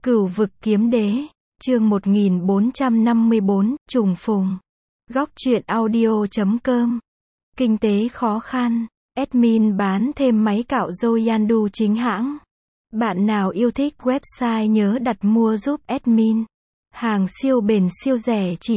Cửu vực kiếm đế, chương 1454, trùng phùng. Góc truyện audio.com. Kinh tế khó khăn, admin bán thêm máy cạo râu Yandu chính hãng. Bạn nào yêu thích website nhớ đặt mua giúp admin. Hàng siêu bền siêu rẻ chỉ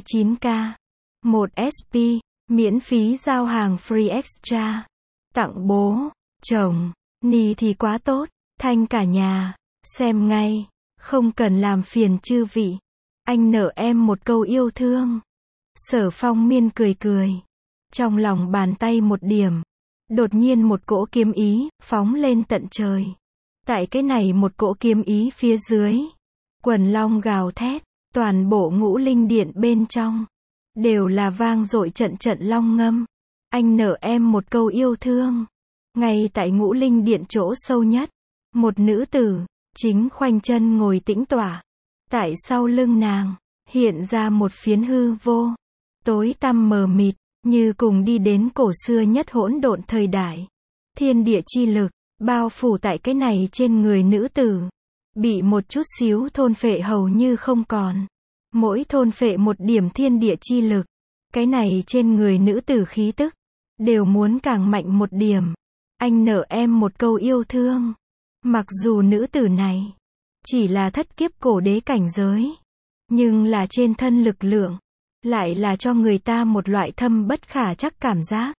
79k. 1 SP, miễn phí giao hàng free extra. Tặng bố, chồng, ni thì quá tốt, thanh cả nhà, xem ngay, không cần làm phiền chư vị. Anh nợ em một câu yêu thương. Sở Phong Miên cười cười. Trong lòng bàn tay một điểm. Đột nhiên một cỗ kiếm ý, phóng lên tận trời. Tại cái này một cỗ kiếm ý phía dưới. Quần long gào thét, toàn bộ ngũ linh điện bên trong. Đều là vang dội trận trận long ngâm. Anh nợ em một câu yêu thương. Ngay tại ngũ linh điện chỗ sâu nhất. Một nữ tử, chính khoanh chân ngồi tĩnh tọa. Tại sau lưng nàng, hiện ra một phiến hư vô. Tối tăm mờ mịt, như cùng đi đến cổ xưa nhất hỗn độn thời đại. Thiên địa chi lực, bao phủ tại cái này trên người nữ tử. Bị một chút xíu thôn phệ hầu như không còn. Mỗi thôn phệ một điểm thiên địa chi lực. Cái này trên người nữ tử khí tức. Đều muốn càng mạnh một điểm. Anh nợ em một câu yêu thương. Mặc dù nữ tử này chỉ là thất kiếp cổ đế cảnh giới, nhưng là trên thân lực lượng, lại là cho người ta một loại thâm bất khả trắc cảm giác.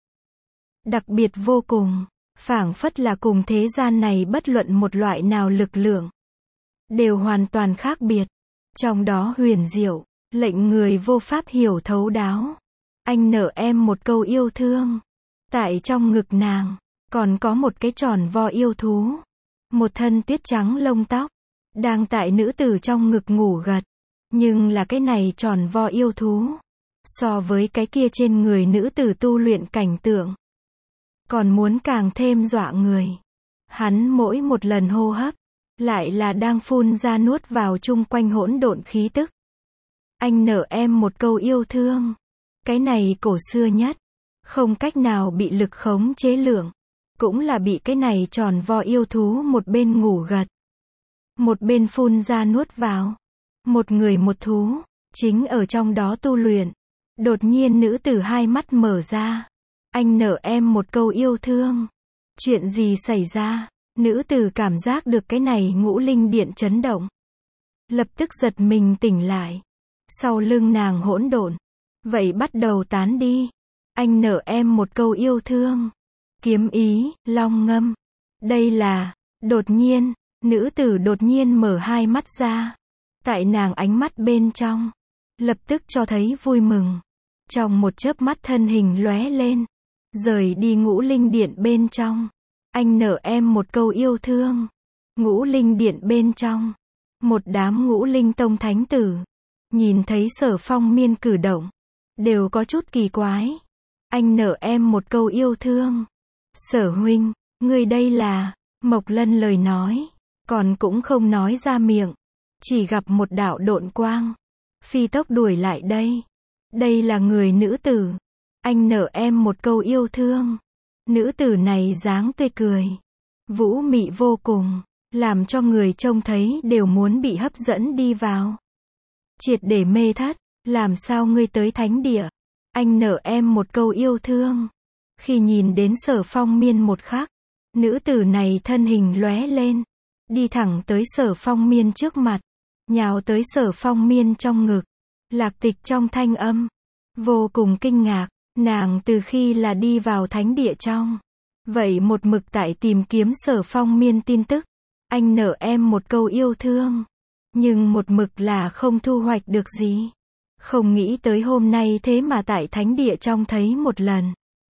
Đặc biệt vô cùng, phảng phất là cùng thế gian này bất luận một loại nào lực lượng, đều hoàn toàn khác biệt. Trong đó huyền diệu, lệnh người vô pháp hiểu thấu đáo. Anh nợ em một câu yêu thương. Tại trong ngực nàng, còn có một cái tròn vo yêu thú. Một thân tuyết trắng lông tóc, đang tại nữ tử trong ngực ngủ gật. Nhưng là cái này tròn vo yêu thú, so với cái kia trên người nữ tử tu luyện cảnh tượng, còn muốn càng thêm dọa người. Hắn mỗi một lần hô hấp, lại là đang phun ra nuốt vào chung quanh hỗn độn khí tức. Anh nợ em một câu yêu thương. Cái này cổ xưa nhất, không cách nào bị lực khống chế lượng. Cũng là bị cái này tròn vo yêu thú một bên ngủ gật, một bên phun ra nuốt vào. Một người một thú, chính ở trong đó tu luyện. Đột nhiên nữ tử hai mắt mở ra. Anh nợ em một câu yêu thương. Chuyện gì xảy ra? Nữ tử cảm giác được cái này ngũ linh điện chấn động. Lập tức giật mình tỉnh lại. Sau lưng nàng hỗn độn. Vậy bắt đầu tán đi. Anh nợ em một câu yêu thương. Kiếm ý, long ngâm. Đây là, đột nhiên, nữ tử đột nhiên mở hai mắt ra. Tại nàng ánh mắt bên trong, lập tức cho thấy vui mừng. Trong một chớp mắt thân hình lóe lên, rời đi ngũ linh điện bên trong. Anh nợ em một câu yêu thương. Ngũ linh điện bên trong, một đám ngũ linh tông thánh tử, nhìn thấy Sở Phong Miên cử động, đều có chút kỳ quái. Anh nợ em một câu yêu thương. Sở huynh, ngươi đây là, Mộc Lân lời nói, còn cũng không nói ra miệng. Chỉ gặp một đạo độn quang, phi tốc đuổi lại đây. Đây là người nữ tử. Anh nợ em một câu yêu thương. Nữ tử này dáng tươi cười, vũ mị vô cùng, làm cho người trông thấy đều muốn bị hấp dẫn đi vào. Triệt để mê thất, làm sao ngươi tới thánh địa? Anh nợ em một câu yêu thương. Khi nhìn đến Sở Phong Miên một khắc, nữ tử này thân hình lóe lên, đi thẳng tới Sở Phong Miên trước mặt, nhào tới Sở Phong Miên trong ngực. Lạc Tịch trong thanh âm, vô cùng kinh ngạc, nàng từ khi là đi vào thánh địa trong, vậy một mực tại tìm kiếm Sở Phong Miên tin tức. Anh nợ em một câu yêu thương, nhưng một mực là không thu hoạch được gì. Không nghĩ tới hôm nay thế mà tại thánh địa trong thấy một lần.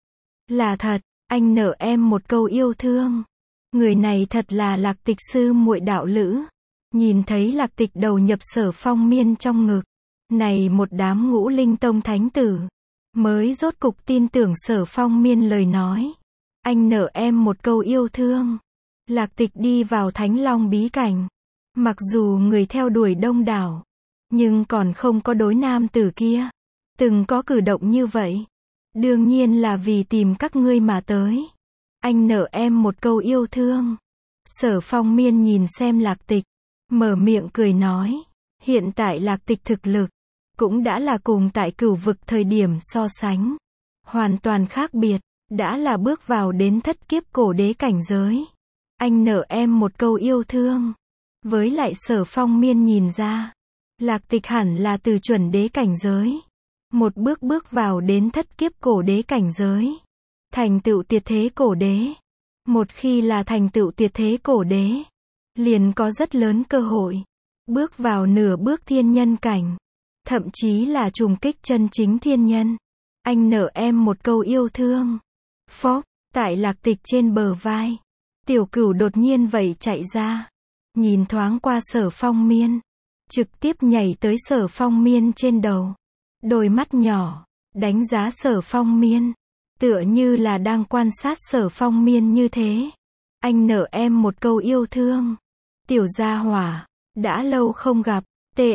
Là thật, anh nợ em một câu yêu thương. Người này thật là Lạc Tịch sư muội đạo lữ. Nhìn thấy Lạc Tịch đầu nhập Sở Phong Miên trong ngực, này một đám ngũ linh tông thánh tử, mới rốt cục tin tưởng Sở Phong Miên lời nói. Anh nợ em một câu yêu thương. Lạc Tịch đi vào Thánh Long bí cảnh. Mặc dù người theo đuổi đông đảo, nhưng còn không có đối nam tử kia từng có cử động như vậy. Đương nhiên là vì tìm các ngươi mà tới. Anh nợ em một câu yêu thương. Sở Phong Miên nhìn xem Lạc Tịch, mở miệng cười nói. Hiện tại Lạc Tịch thực lực, cũng đã là cùng tại Cửu vực thời điểm so sánh. Hoàn toàn khác biệt, đã là bước vào đến thất kiếp cổ đế cảnh giới. Anh nợ em một câu yêu thương. Với lại Sở Phong Miên nhìn ra, Lạc Tịch hẳn là từ chuẩn đế cảnh giới. Một bước bước vào đến thất kiếp cổ đế cảnh giới. Thành tựu tuyệt thế cổ đế. Một khi là thành tựu tuyệt thế cổ đế, liền có rất lớn cơ hội. Bước vào nửa bước thiên nhân cảnh. Thậm chí là trùng kích chân chính thiên nhân. Anh nợ em một câu yêu thương. Phốc, tại Lạc Tịch trên bờ vai. Tiểu Cửu đột nhiên vậy chạy ra. Nhìn thoáng qua Sở Phong Miên. Trực tiếp nhảy tới Sở Phong Miên trên đầu. Đôi mắt nhỏ, đánh giá Sở Phong Miên. Tựa như là đang quan sát Sở Phong Miên như thế. Anh nợ em một câu yêu thương. Tiểu gia hỏa, đã lâu không gặp.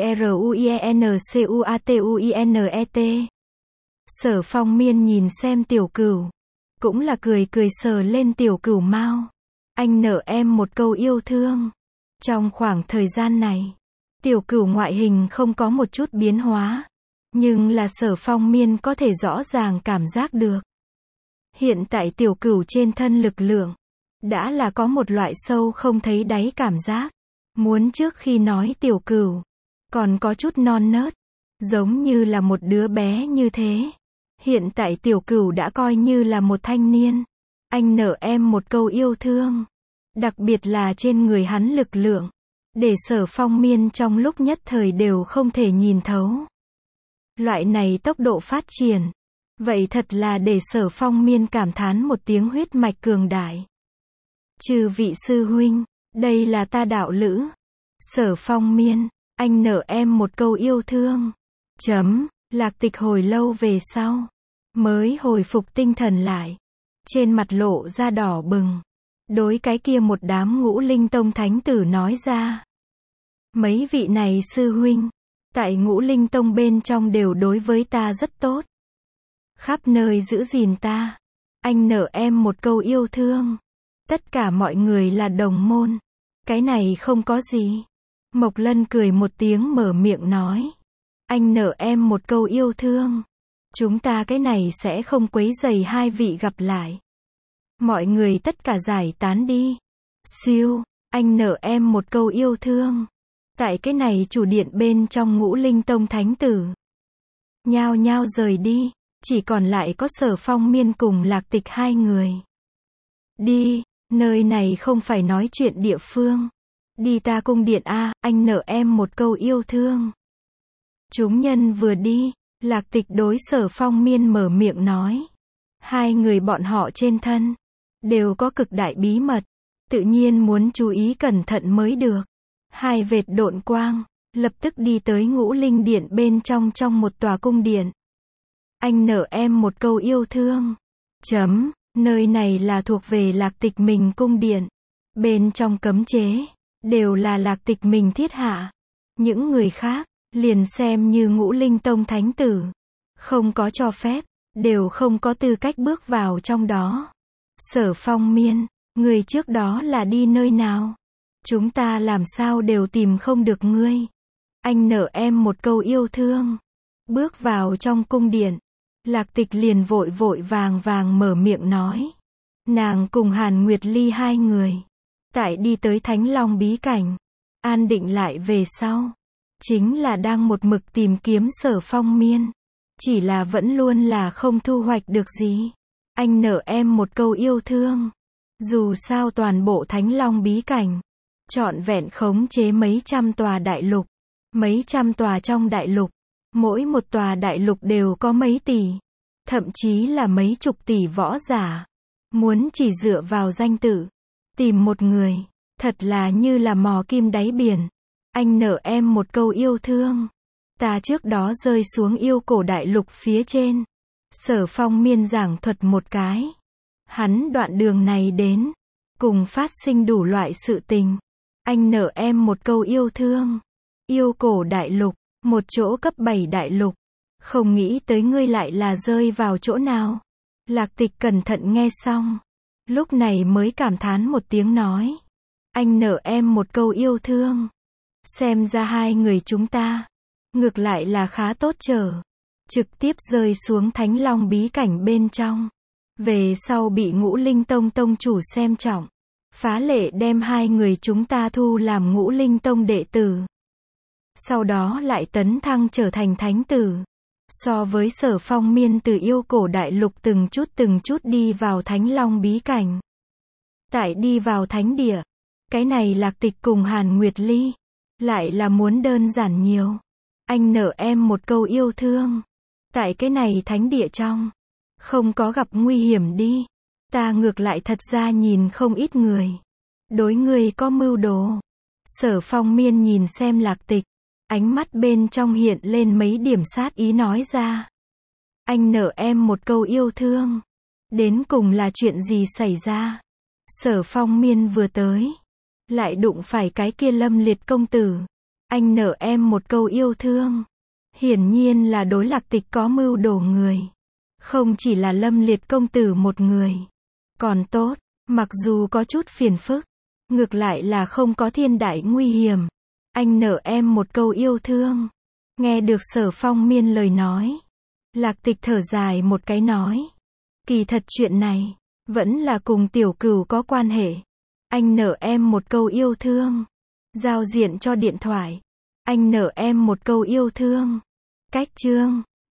TRUIENCUATUINET. Sở Phong Miên nhìn xem Tiểu Cửu, cũng là cười cười sờ lên Tiểu Cửu mao. Anh nợ em một câu yêu thương. Trong khoảng thời gian này, Tiểu Cửu ngoại hình không có một chút biến hóa, nhưng là Sở Phong Miên có thể rõ ràng cảm giác được. Hiện tại Tiểu Cửu trên thân lực lượng, đã là có một loại sâu không thấy đáy cảm giác. Muốn trước khi nói Tiểu Cửu, còn có chút non nớt, giống như là một đứa bé như thế. Hiện tại Tiểu Cửu đã coi như là một thanh niên. Anh nợ em một câu yêu thương. Đặc biệt là trên người hắn lực lượng, để Sở Phong Miên trong lúc nhất thời đều không thể nhìn thấu. Loại này tốc độ phát triển, vậy thật là để Sở Phong Miên cảm thán một tiếng huyết mạch cường đại. Chư vị sư huynh, đây là ta đạo lữ. Sở Phong Miên, anh nợ em một câu yêu thương. Lạc Tịch hồi lâu về sau, mới hồi phục tinh thần lại. Trên mặt lộ ra đỏ bừng. Đối cái kia một đám Ngũ Linh Tông thánh tử nói ra. Mấy vị này sư huynh, tại Ngũ Linh Tông bên trong đều đối với ta rất tốt. Khắp nơi giữ gìn ta. Anh nợ em một câu yêu thương. Tất cả mọi người là đồng môn. Cái này không có gì. Mộc Lân cười một tiếng mở miệng nói. Anh nợ em một câu yêu thương. Chúng ta cái này sẽ không quấy rầy hai vị gặp lại. Mọi người tất cả giải tán đi. Siêu, anh nợ em một câu yêu thương. Tại cái này chủ điện bên trong Ngũ Linh Tông thánh tử, nhao nhao rời đi, chỉ còn lại có Sở Phong Miên cùng Lạc Tịch hai người. Đi, nơi này không phải nói chuyện địa phương. Đi ta cung điện a, anh nợ em một câu yêu thương. Chúng nhân vừa đi, Lạc Tịch đối Sở Phong Miên mở miệng nói. Hai người bọn họ trên thân, đều có cực đại bí mật, tự nhiên muốn chú ý cẩn thận mới được. Hai vệt độn quang, lập tức đi tới Ngũ Linh Điện bên trong một tòa cung điện. Anh nợ em một câu yêu thương. Nơi này là thuộc về Lạc Tịch mình cung điện. Bên trong cấm chế, đều là Lạc Tịch mình thiết hạ. Những người khác, liền xem như Ngũ Linh Tông thánh tử, không có cho phép, đều không có tư cách bước vào trong đó. Sở Phong Miên, người trước đó là đi nơi nào? Chúng ta làm sao đều tìm không được ngươi. Anh nợ em một câu yêu thương. Bước vào trong cung điện, Lạc Tịch liền vội vội vàng vàng mở miệng nói. Nàng cùng Hàn Nguyệt Ly hai người, tại đi tới Thánh Long bí cảnh, an định lại về sau, chính là đang một mực tìm kiếm Sở Phong Miên. Chỉ là vẫn luôn là không thu hoạch được gì. Anh nợ em một câu yêu thương. Dù sao toàn bộ Thánh Long bí cảnh, trọn vẹn khống chế mấy trăm tòa đại lục. Mấy trăm tòa trong đại lục, mỗi một tòa đại lục đều có mấy tỷ, thậm chí là mấy chục tỷ võ giả. Muốn chỉ dựa vào danh tự, tìm một người, thật là như là mò kim đáy biển. Anh nợ em một câu yêu thương. Ta trước đó rơi xuống yêu cổ đại lục phía trên. Sở Phong Miên giảng thuật một cái. Hắn đoạn đường này đến, cùng phát sinh đủ loại sự tình. Anh nợ em một câu yêu thương. Yêu cổ đại lục, một chỗ cấp 7 đại lục. Không nghĩ tới ngươi lại là rơi vào chỗ nào. Lạc Tịch cẩn thận nghe xong, lúc này mới cảm thán một tiếng nói. Anh nợ em một câu yêu thương. Xem ra hai người chúng ta, ngược lại là khá tốt trở. Trực tiếp rơi xuống Thánh Long bí cảnh bên trong. Về sau bị Ngũ Linh Tông tông chủ xem trọng. Phá lệ đem hai người chúng ta thu làm Ngũ Linh Tông đệ tử. Sau đó lại tấn thăng trở thành thánh tử. So với Sở Phong Miên từ yêu cổ đại lục từng chút đi vào Thánh Long bí cảnh. Tại đi vào thánh địa. Cái này Lạc Tịch cùng Hàn Nguyệt Ly. Lại là muốn đơn giản nhiều. Anh nợ em một câu yêu thương. Tại cái này thánh địa trong. Không có gặp nguy hiểm đi. Ta ngược lại thật ra nhìn không ít người. Đối người có mưu đồ. Sở Phong Miên nhìn xem Lạc Tịch. Ánh mắt bên trong hiện lên mấy điểm sát ý nói ra. Anh nợ em một câu yêu thương. Đến cùng là chuyện gì xảy ra? Sở Phong Miên vừa tới. Lại đụng phải cái kia Lâm Liệt công tử. Anh nợ em một câu yêu thương. Hiển nhiên là đối Lạc Tịch có mưu đồ người. Không chỉ là Lâm Liệt công tử một người. Còn tốt, mặc dù có chút phiền phức. Ngược lại là không có thiên đại nguy hiểm. Anh nợ em một câu yêu thương. Nghe được Sở Phong Miên lời nói. Lạc Tịch thở dài một cái nói. Kỳ thật chuyện này, vẫn là cùng tiểu cửu có quan hệ. Anh nợ em một câu yêu thương. Giao diện cho điện thoại. Anh nợ em một câu yêu thương. Cách chương